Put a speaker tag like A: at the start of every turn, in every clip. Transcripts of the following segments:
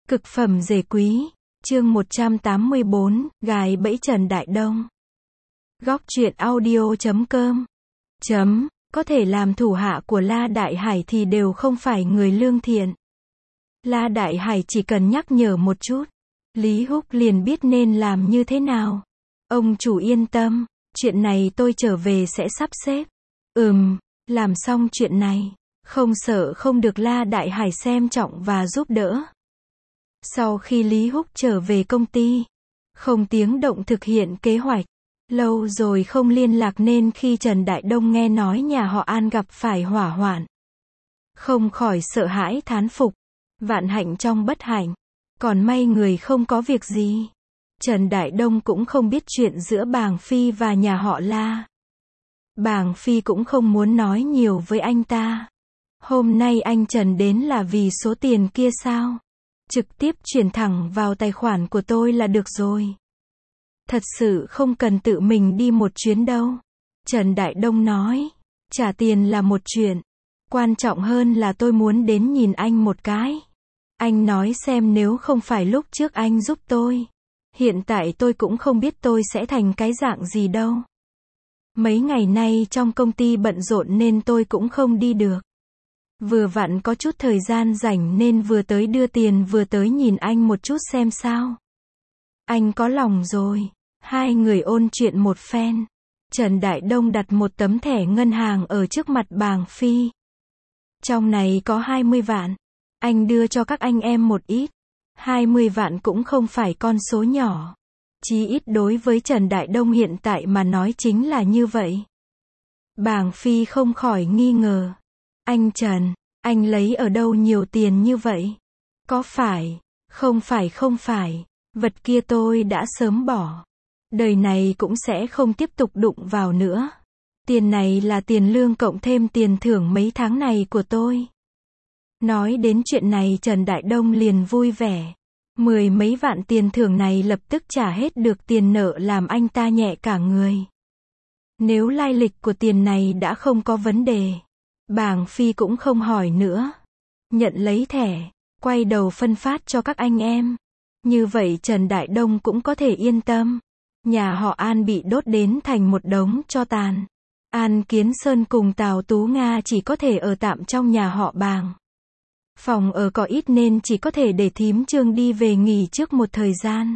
A: Cực phẩm rể quý, chương 184, gài bẫy Trần Đại Đông. Góc truyện audio.com. Có thể làm thủ hạ của La Đại Hải thì đều không phải người lương thiện. La Đại Hải chỉ cần nhắc nhở một chút, Lý Húc liền biết nên làm như thế nào. Ông chủ yên tâm, chuyện này tôi trở về sẽ sắp xếp. Làm xong chuyện này, không sợ không được La Đại Hải xem trọng và giúp đỡ. Sau khi Lý Húc trở về công ty, không tiếng động thực hiện kế hoạch. Lâu rồi không liên lạc nên khi Trần Đại Đông nghe nói nhà họ An gặp phải hỏa hoạn, không khỏi sợ hãi thán phục. Vạn hạnh trong bất hạnh, còn may người không có việc gì. Trần Đại Đông cũng không biết chuyện giữa Bàng Phi và nhà họ La. Bàng Phi cũng không muốn nói nhiều với anh ta. Hôm nay anh Trần đến là vì số tiền kia sao? Trực tiếp chuyển thẳng vào tài khoản của tôi là được rồi. Thật sự không cần tự mình đi một chuyến đâu. Trần Đại Đông nói, trả tiền là một chuyện. Quan trọng hơn là tôi muốn đến nhìn anh một cái. Anh nói xem nếu không phải lúc trước anh giúp tôi, hiện tại tôi cũng không biết tôi sẽ thành cái dạng gì đâu. Mấy ngày nay trong công ty bận rộn nên tôi cũng không đi được. Vừa vặn có chút thời gian rảnh nên vừa tới đưa tiền vừa tới nhìn anh một chút xem sao. Anh có lòng rồi. Hai người ôn chuyện một phen. Trần Đại Đông đặt một tấm thẻ ngân hàng ở trước mặt Bàng Phi. Trong này có 20 vạn. Anh đưa cho các anh em một ít. 20 vạn cũng không phải con số nhỏ. Chí ít đối với Trần Đại Đông hiện tại mà nói chính là như vậy. Bàng Phi không khỏi nghi ngờ. Anh Trần, anh lấy ở đâu nhiều tiền như vậy? Có phải? Không phải. Vật kia tôi đã sớm bỏ. Đời này cũng sẽ không tiếp tục đụng vào nữa. Tiền này là tiền lương cộng thêm tiền thưởng mấy tháng này của tôi. Nói đến chuyện này Trần Đại Đông liền vui vẻ. 10 mấy vạn tiền thưởng này lập tức trả hết được tiền nợ làm anh ta nhẹ cả người. Nếu lai lịch của tiền này đã không có vấn đề, Bàng Phi cũng không hỏi nữa. Nhận lấy thẻ, quay đầu phân phát cho các anh em. Như vậy Trần Đại Đông cũng có thể yên tâm. Nhà họ An bị đốt đến thành một đống tro tàn. An Kiến Sơn cùng Tào Tú Nga chỉ có thể ở tạm trong nhà họ Bàng. Phòng ở có ít nên chỉ có thể để thím Trương đi về nghỉ trước một thời gian.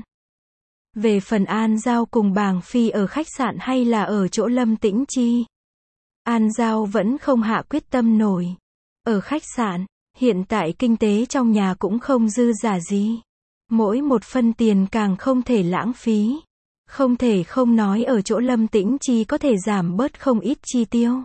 A: Về phần An Giao cùng Bàng Phi ở khách sạn hay là ở chỗ Lâm Tĩnh Chi, An Giao vẫn không hạ quyết tâm nổi. Ở khách sạn, hiện tại kinh tế trong nhà cũng không dư giả gì. Mỗi một phân tiền càng không thể lãng phí. Không thể không nói ở chỗ Lâm Tĩnh Chi có thể giảm bớt không ít chi tiêu.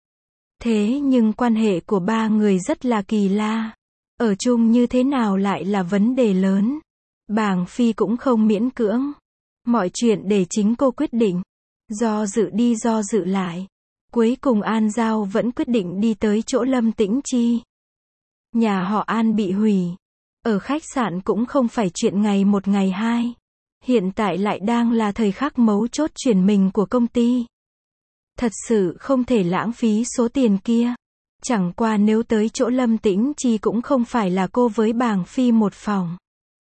A: Thế nhưng quan hệ của ba người rất là kỳ lạ. Ở chung như thế nào lại là vấn đề lớn. Bàng Phi cũng không miễn cưỡng. Mọi chuyện để chính cô quyết định. Do dự đi do dự lại. Cuối cùng An Giao vẫn quyết định đi tới chỗ Lâm Tĩnh Chi. Nhà họ An bị hủy. Ở khách sạn cũng không phải chuyện ngày một ngày hai. Hiện tại lại đang là thời khắc mấu chốt chuyển mình của công ty. Thật sự không thể lãng phí số tiền kia. Chẳng qua nếu tới chỗ Lâm Tĩnh Chi cũng không phải là cô với Bàng Phi một phòng,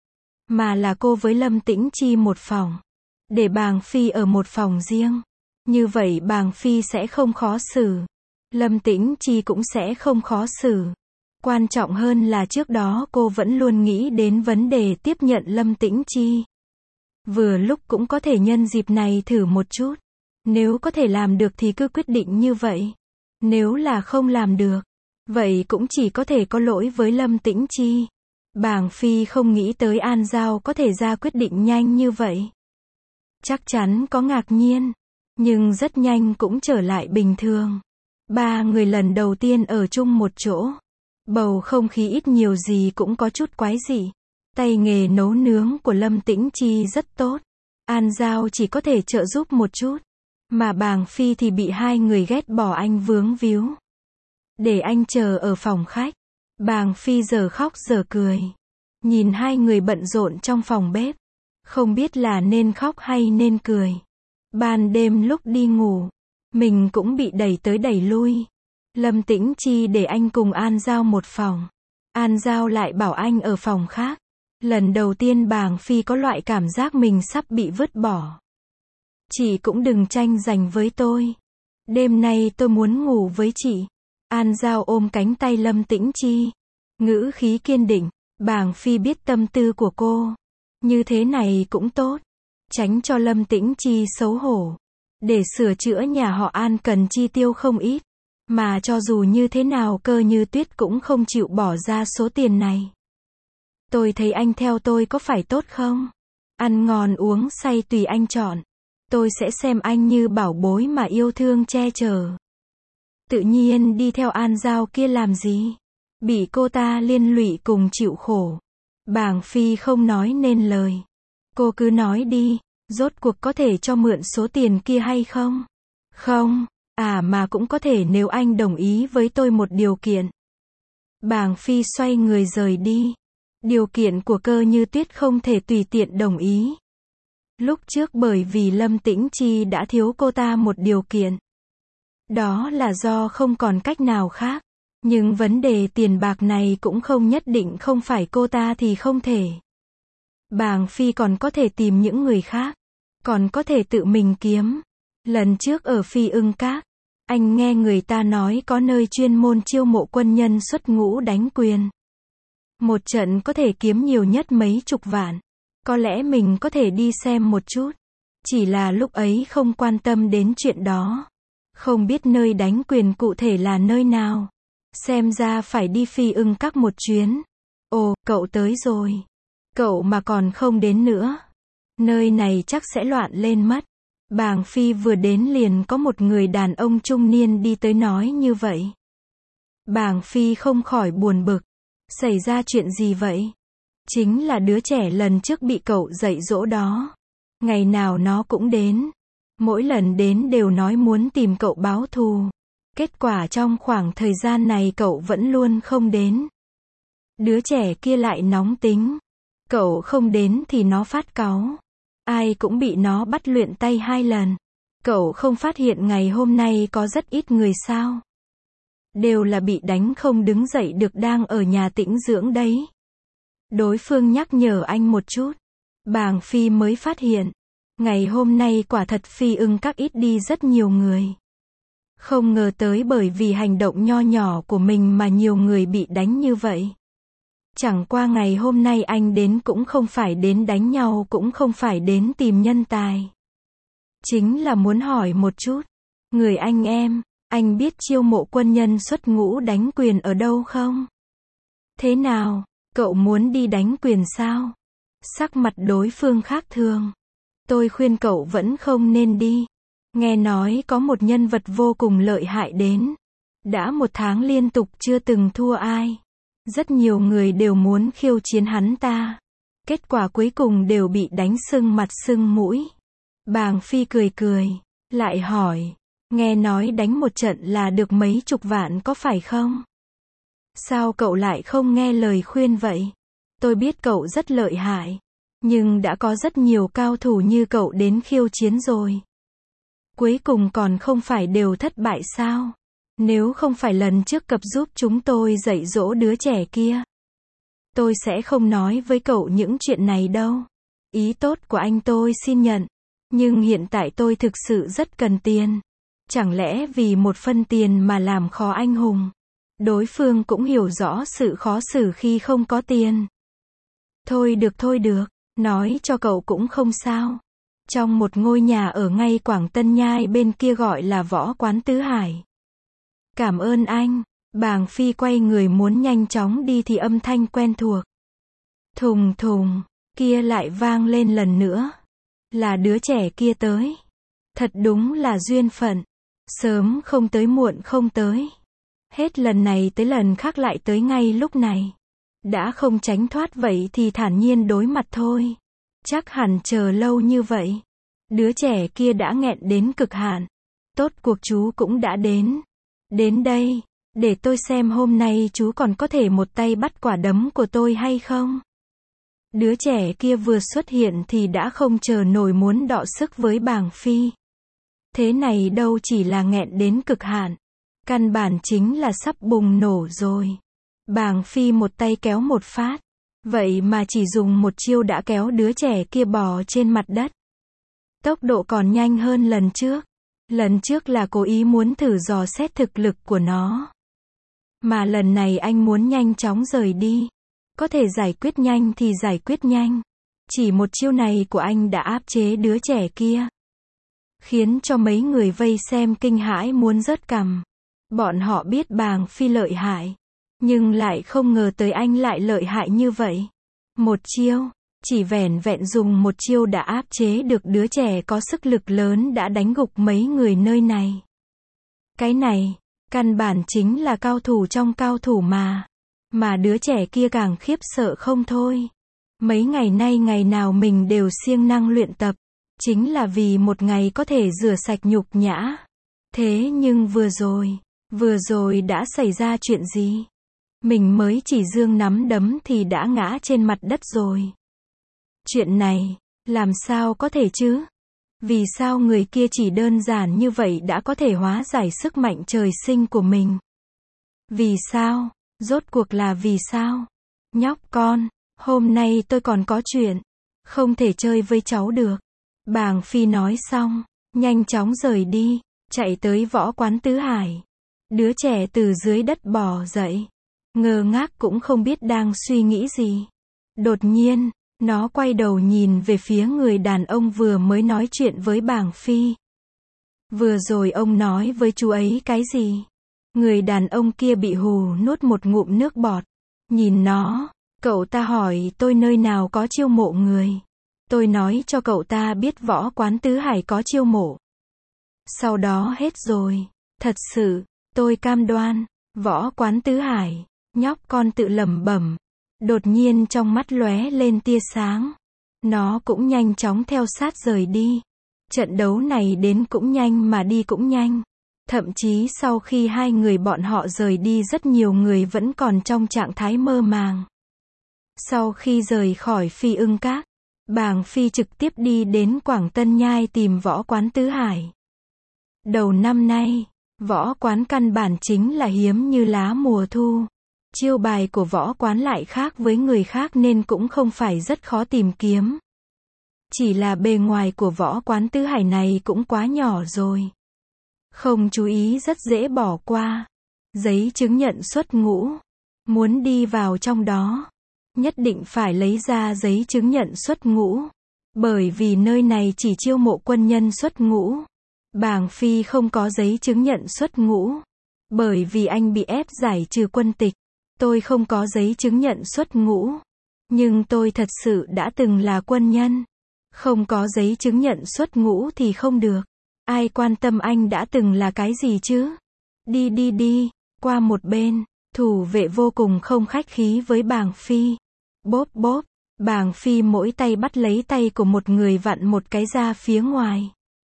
A: mà là cô với Lâm Tĩnh Chi một phòng. Để Bàng Phi ở một phòng riêng. Như vậy Bàng Phi sẽ không khó xử. Lâm Tĩnh Chi cũng sẽ không khó xử. Quan trọng hơn là trước đó cô vẫn luôn nghĩ đến vấn đề tiếp nhận Lâm Tĩnh Chi. Vừa lúc cũng có thể nhân dịp này thử một chút. Nếu có thể làm được thì cứ quyết định như vậy. Nếu là không làm được, vậy cũng chỉ có thể có lỗi với Lâm Tĩnh Chi. Bàng Phi không nghĩ tới An Giao có thể ra quyết định nhanh như vậy. Chắc chắn có ngạc nhiên, nhưng rất nhanh cũng trở lại bình thường. Ba người lần đầu tiên ở chung một chỗ. Bầu không khí ít nhiều gì cũng có chút quái dị. Tay nghề nấu nướng của Lâm Tĩnh Chi rất tốt. An Giao chỉ có thể trợ giúp một chút. Mà Bàng Phi thì bị hai người ghét bỏ anh vướng víu. Để anh chờ ở phòng khách. Bàng Phi giờ khóc giờ cười. Nhìn hai người bận rộn trong phòng bếp. Không biết là nên khóc hay nên cười. Ban đêm lúc đi ngủ, mình cũng bị đẩy tới đẩy lui. Lâm Tĩnh Chi để anh cùng An Giao một phòng. An Giao lại bảo anh ở phòng khác. Lần đầu tiên bàng phi có loại cảm giác mình sắp bị vứt bỏ. Chị cũng đừng tranh giành với tôi. Đêm nay tôi muốn ngủ với chị. An Giao ôm cánh tay Lâm Tĩnh Chi. Ngữ khí kiên định. Bàng phi biết tâm tư của cô. Như thế này cũng tốt. Tránh cho Lâm Tĩnh Chi xấu hổ. Để sửa chữa nhà họ An cần chi tiêu không ít. Mà cho dù như thế nào Cơ Như Tuyết cũng không chịu bỏ ra số tiền này. Tôi thấy anh theo tôi có phải tốt không? Ăn ngon uống say tùy anh chọn. Tôi sẽ xem anh như bảo bối mà yêu thương che chở. Tự nhiên đi theo An Giao kia làm gì? Bị cô ta liên lụy cùng chịu khổ. Bàng phi không nói nên lời. Cô cứ nói đi, rốt cuộc có thể cho mượn số tiền kia hay không? Không, mà cũng có thể nếu anh đồng ý với tôi một điều kiện. Bàng phi xoay người rời đi. Điều kiện của Cơ Như Tuyết không thể tùy tiện đồng ý. Lúc trước bởi vì Lâm Tĩnh Chi đã thiếu cô ta một điều kiện. Đó là do không còn cách nào khác. Nhưng vấn đề tiền bạc này cũng không nhất định không phải cô ta thì không thể. Bàng phi còn có thể tìm những người khác. Còn có thể tự mình kiếm. Lần trước ở Phi Ưng Các, anh nghe người ta nói có nơi chuyên môn chiêu mộ quân nhân xuất ngũ đánh quyền. Một trận có thể kiếm nhiều nhất mấy chục vạn. Có lẽ mình có thể đi xem một chút. Chỉ là lúc ấy không quan tâm đến chuyện đó. Không biết nơi đánh quyền cụ thể là nơi nào. Xem ra phải đi Phi Ưng Các một chuyến. Ồ, cậu tới rồi. Cậu mà còn không đến nữa. Nơi này chắc sẽ loạn lên mất. Bàng phi vừa đến liền có một người đàn ông trung niên đi tới nói như vậy. Bàng phi không khỏi buồn bực. Xảy ra chuyện gì vậy? Chính là đứa trẻ lần trước bị cậu dạy dỗ đó. Ngày nào nó cũng đến. Mỗi lần đến đều nói muốn tìm cậu báo thù. Kết quả trong khoảng thời gian này cậu vẫn luôn không đến. Đứa trẻ kia lại nóng tính. Cậu không đến thì nó phát cáu. Ai cũng bị nó bắt luyện tay 2 lần. Cậu không phát hiện ngày hôm nay có rất ít người sao? Đều là bị đánh không đứng dậy được đang ở nhà tĩnh dưỡng đấy. Đối phương nhắc nhở anh một chút. Bàng phi mới phát hiện. Ngày hôm nay quả thật Phi Ưng Các ít đi rất nhiều người. Không ngờ tới bởi vì hành động nho nhỏ của mình mà nhiều người bị đánh như vậy. Chẳng qua ngày hôm nay anh đến cũng không phải đến đánh nhau cũng không phải đến tìm nhân tài. Chính là muốn hỏi một chút. Người anh biết chiêu mộ quân nhân xuất ngũ đánh quyền ở đâu không? Thế nào, cậu muốn đi đánh quyền sao? Sắc mặt đối phương khác thường. Tôi khuyên cậu vẫn không nên đi. Nghe nói có một nhân vật vô cùng lợi hại đến. Đã 1 tháng liên tục chưa từng thua ai. Rất nhiều người đều muốn khiêu chiến hắn ta. Kết quả cuối cùng đều bị đánh sưng mặt sưng mũi. Bàng phi cười cười. Lại hỏi. Nghe nói đánh một trận là được mấy chục vạn có phải không? Sao cậu lại không nghe lời khuyên vậy? Tôi biết cậu rất lợi hại. Nhưng đã có rất nhiều cao thủ như cậu đến khiêu chiến rồi. Cuối cùng còn không phải đều thất bại sao? Nếu không phải lần trước cậu giúp chúng tôi dạy dỗ đứa trẻ kia, tôi sẽ không nói với cậu những chuyện này đâu. Ý tốt của anh tôi xin nhận. Nhưng hiện tại tôi thực sự rất cần tiền. Chẳng lẽ vì một phân tiền mà làm khó anh hùng? Đối phương cũng hiểu rõ sự khó xử khi không có tiền. Thôi được. Nói cho cậu cũng không sao. Trong một ngôi nhà ở ngay Quảng Tân Nhai bên kia gọi là Võ Quán Tứ Hải. Cảm ơn anh. Bàng phi quay người muốn nhanh chóng đi thì âm thanh quen thuộc. Thùng thùng, kia lại vang lên lần nữa. Là đứa trẻ kia tới. Thật đúng là duyên phận. Sớm không tới muộn không tới. Hết lần này tới lần khác lại tới ngay lúc này. Đã không tránh thoát vậy thì thản nhiên đối mặt thôi. Chắc hẳn chờ lâu như vậy. Đứa trẻ kia đã nghẹn đến cực hạn. Tốt cuộc chú cũng đã đến. Đến đây, để tôi xem hôm nay chú còn có thể một tay bắt quả đấm của tôi hay không. Đứa trẻ kia vừa xuất hiện thì đã không chờ nổi muốn đọ sức với Bàng phi. Thế này đâu chỉ là nghẹn đến cực hạn. Căn bản chính là sắp bùng nổ rồi. Bàng phi một tay kéo một phát. Vậy mà chỉ dùng một chiêu đã kéo đứa trẻ kia bò trên mặt đất. Tốc độ còn nhanh hơn lần trước. Lần trước là cố ý muốn thử dò xét thực lực của nó. Mà lần này anh muốn nhanh chóng rời đi. Có thể giải quyết nhanh thì giải quyết nhanh. Chỉ một chiêu này của anh đã áp chế đứa trẻ kia. Khiến cho mấy người vây xem kinh hãi muốn rớt cằm. Bọn họ biết Bàng Phi lợi hại. Nhưng lại không ngờ tới anh lại lợi hại như vậy. Một chiêu, chỉ vẻn vẹn dùng một chiêu đã áp chế được đứa trẻ có sức lực lớn đã đánh gục mấy người nơi này. Cái này, căn bản chính là cao thủ trong cao thủ mà. Mà đứa trẻ kia càng khiếp sợ không thôi. Mấy ngày nay ngày nào mình đều siêng năng luyện tập. Chính là vì một ngày có thể rửa sạch nhục nhã. Thế nhưng vừa rồi đã xảy ra chuyện gì? Mình mới chỉ giương nắm đấm thì đã ngã trên mặt đất rồi. Chuyện này, làm sao có thể chứ? Vì sao người kia chỉ đơn giản như vậy đã có thể hóa giải sức mạnh trời sinh của mình? Vì sao? Rốt cuộc là vì sao? Nhóc con, hôm nay tôi còn có chuyện. Không thể chơi với cháu được. Bàng Phi nói xong, nhanh chóng rời đi, chạy tới võ quán Tứ Hải. Đứa trẻ từ dưới đất bò dậy. Ngơ ngác cũng không biết đang suy nghĩ gì. Đột nhiên, nó quay đầu nhìn về phía người đàn ông vừa mới nói chuyện với Bàng Phi. Vừa rồi ông nói với chú ấy cái gì? Người đàn ông kia bị hù nuốt một ngụm nước bọt. Nhìn nó, cậu ta hỏi tôi nơi nào có chiêu mộ người. Tôi nói cho cậu ta biết võ quán Tứ Hải có chiêu mộ. Sau đó hết rồi. Thật sự, tôi cam đoan, võ quán Tứ Hải. Nhóc con tự lẩm bẩm. Đột nhiên trong mắt lóe lên tia sáng. Nó cũng nhanh chóng theo sát rời đi. Trận đấu này đến cũng nhanh mà đi cũng nhanh. Thậm chí sau khi hai người bọn họ rời đi rất nhiều người vẫn còn trong trạng thái mơ màng. Sau khi rời khỏi Phi Ưng Các, Bàng Phi trực tiếp đi đến Quảng Tân Nhai tìm võ quán Tứ Hải. Đầu năm nay, võ quán căn bản chính là hiếm như lá mùa thu. Chiêu bài của võ quán lại khác với người khác nên cũng không phải rất khó tìm kiếm. Chỉ là bề ngoài của võ quán Tứ Hải này cũng quá nhỏ rồi. Không chú ý rất dễ bỏ qua. Giấy chứng nhận xuất ngũ. Muốn đi vào trong đó, nhất định phải lấy ra giấy chứng nhận xuất ngũ. Bởi vì nơi này chỉ chiêu mộ quân nhân xuất ngũ. Bàng Phi không có giấy chứng nhận xuất ngũ. Bởi vì anh bị ép giải trừ quân tịch. Tôi không có giấy chứng nhận xuất ngũ. Nhưng tôi thật sự đã từng là quân nhân. Không có giấy chứng nhận xuất ngũ thì không được. Ai quan tâm anh đã từng là cái gì chứ? Đi, qua một bên. Thủ vệ vô cùng không khách khí với Bàng Phi. Bóp. Bàng Phi mỗi tay bắt lấy tay của một người vặn một cái ra phía ngoài.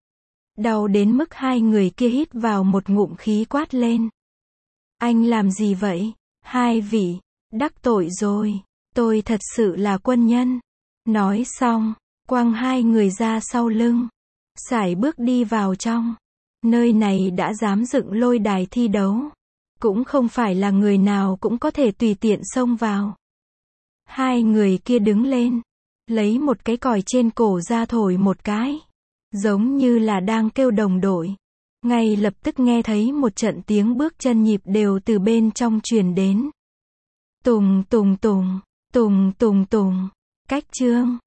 A: Đau đến mức hai người kia hít vào một ngụm khí quát lên. Anh làm gì vậy? Hai vị, đắc tội rồi. Tôi thật sự là quân nhân. Nói xong, quăng hai người ra sau lưng. Sải bước đi vào trong. Nơi này đã dám dựng lôi đài thi đấu. Cũng không phải là người nào cũng có thể tùy tiện xông vào. Hai người kia đứng lên. Lấy một cái còi trên cổ ra thổi một cái. Giống như là đang kêu đồng đội. Ngay lập tức nghe thấy một trận tiếng bước chân nhịp đều từ bên trong truyền đến. Tùng. Cách chương